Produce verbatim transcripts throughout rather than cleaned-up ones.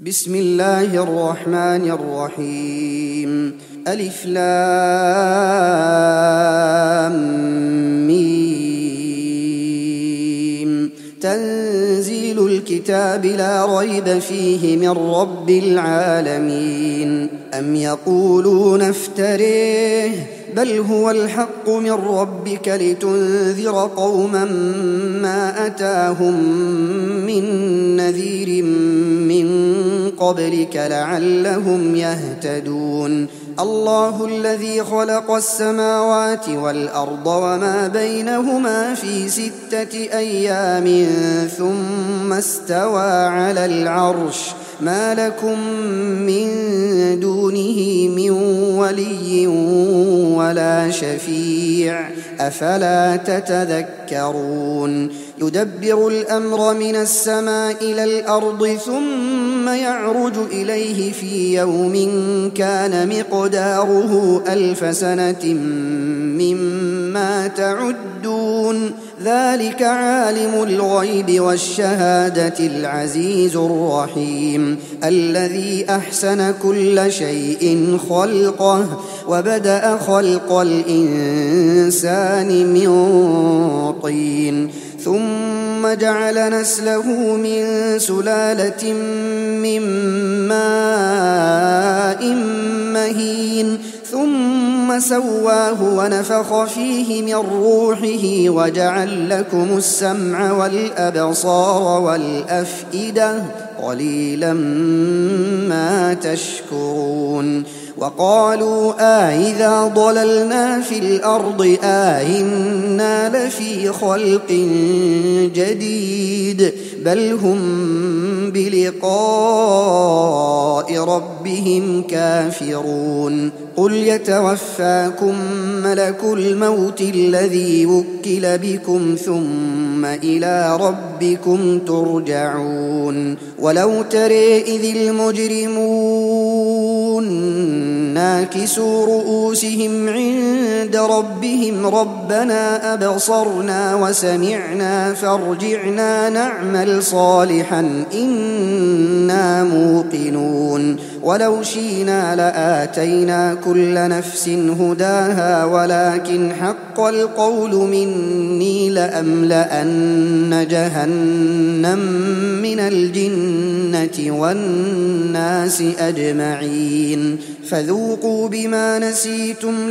بسم الله الرحمن الرحيم. ألف لام ميم. تنزيل الكتاب لا ريب فيه من رب العالمين. أم يقولون افتريه بل هو الحق من ربك لتنذر قوما ما أتاهم من نذير من قبلك لعلهم يهتدون. الله الذي خلق السماوات والأرض وما بينهما في ستة أيام ثم استوى على العرش ما لكم من دونه من ولي ولا شفيع أفلا تتذكرون. يدبر الأمر من السماء إلى الأرض ثم يعرج إليه في يوم كان مقداره ألف سنة مما تعدون. ذلك عالم الغيب والشهادة العزيز الرحيم الذي أحسن كل شيء خلقه وبدأ خلق الإنسان من طين ثم جعل نسله من سلالة من ماء مهين ثم سواه ونفخ فيه من روحه وجعل لكم السمع والأبصار والأفئدة قليلا ما تشكرون. وقالوا آئذا ضللنا في الأرض آئنا لفي خلق جديد بل هم بلقاء ربهم كافرون. قل يتوفاكم ملك الموت الذي وكل بكم ثم إلى ربكم ترجعون. ولو ترى إذ المجرمون ناكسوا رؤوسهم عند ربهم ربنا أبصرنا وسمعنا فارجعنا نعمل صالحا إنا موقنون. ولو شئنا لآتينا كل نفس هداها ولكن حق القول مني لأملأن جهنم من الجنة والناس أجمعين. فذوقوا بما نسيتم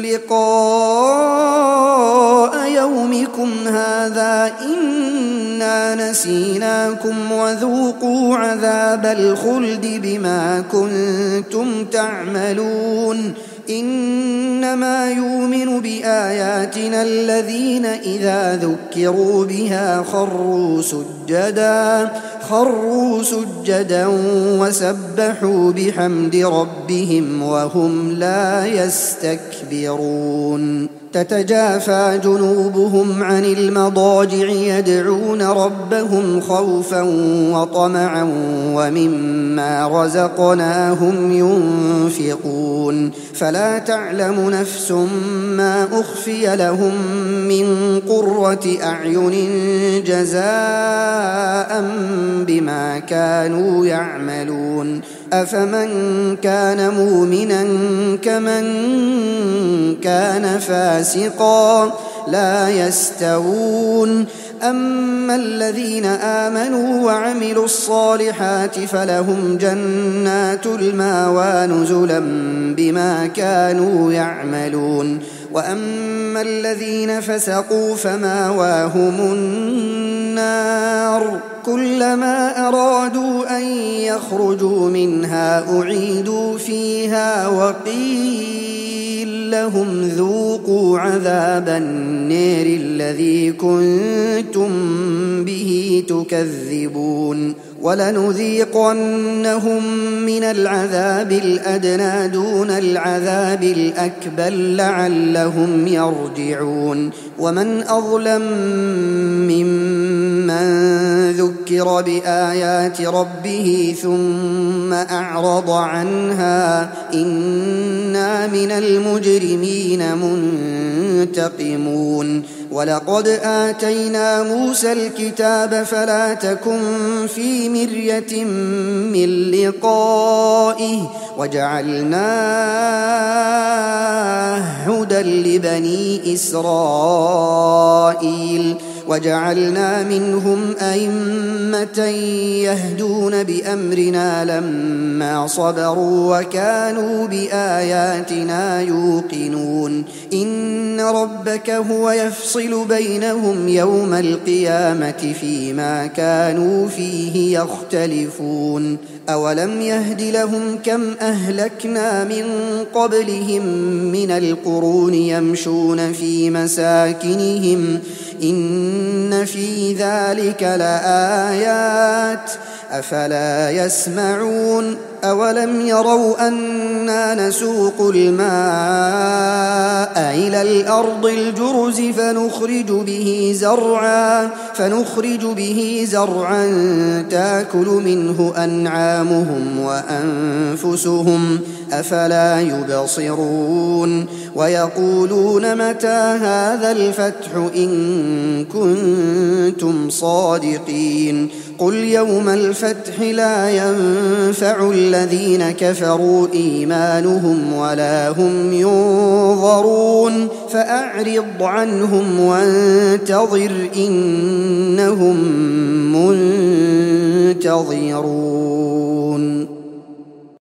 لقاء يومكم هذا إنا نسيناكم وذوقوا عذاب الخلد بما كنتم تعملون. إنما يؤمن بآياتنا الذين إذا ذكروا بها خروا سجدا خروا سجدا وسبحوا بحمد ربهم وهم لا يستكبرون. تتجافى جنوبهم عن المضاجع يدعون ربهم خوفا وطمعا ومما رزقناهم ينفقون. فلا تعلم نفس ما أخفي لهم من قرة أعين جزاء بما كانوا يعملون. أفمن كان مؤمنا كمن كان فاسقا لا يستوون. أما الذين آمنوا وعملوا الصالحات فلهم جنات المأوى نزلا بما كانوا يعملون. وأما الذين فسقوا فمأواهم النار كلما أرادوا أن يخرجوا منها أعيدوا فيها وقيل لهم ذوقوا عذاب النار الذي كنتم به تكذبون. ولنذيقنهم من العذاب الأدنى دون العذاب الأكبر لعلهم يرجعون. ومن أظلم ممن ذكر بآيات ربه ثم أعرض عنها إنا من المجرمين منتقمون. ولقد آتينا موسى الكتاب فلا تكن في مرية من لقائه وجعلناه هدى لبني إسرائيل وجعلنا منهم أئمة يهدون بأمرنا لما صبروا وكانوا بآياتنا يوقنون إن ربك هو يفصل بينهم يوم القيامة فيما كانوا فيه يختلفون أولم يهد لهم كم أهلكنا من قبلهم من القرون يمشون في مساكنهم إن في ذلك لآيات أفلا يسمعون أولم يروا أنا نسوق الماء إلى الأرض الجرز فنخرج به زرعا فنخرج به زرعا تأكل منه أنعامهم وأنفسهم أفلا يبصرون ويقولون متى هذا الفتح إن كنتم صادقين قل يوم الفتح لا ينفع الذين كفروا إيمانهم ولا هم ينظرون فأعرض عنهم وانتظر إنهم منتظرون.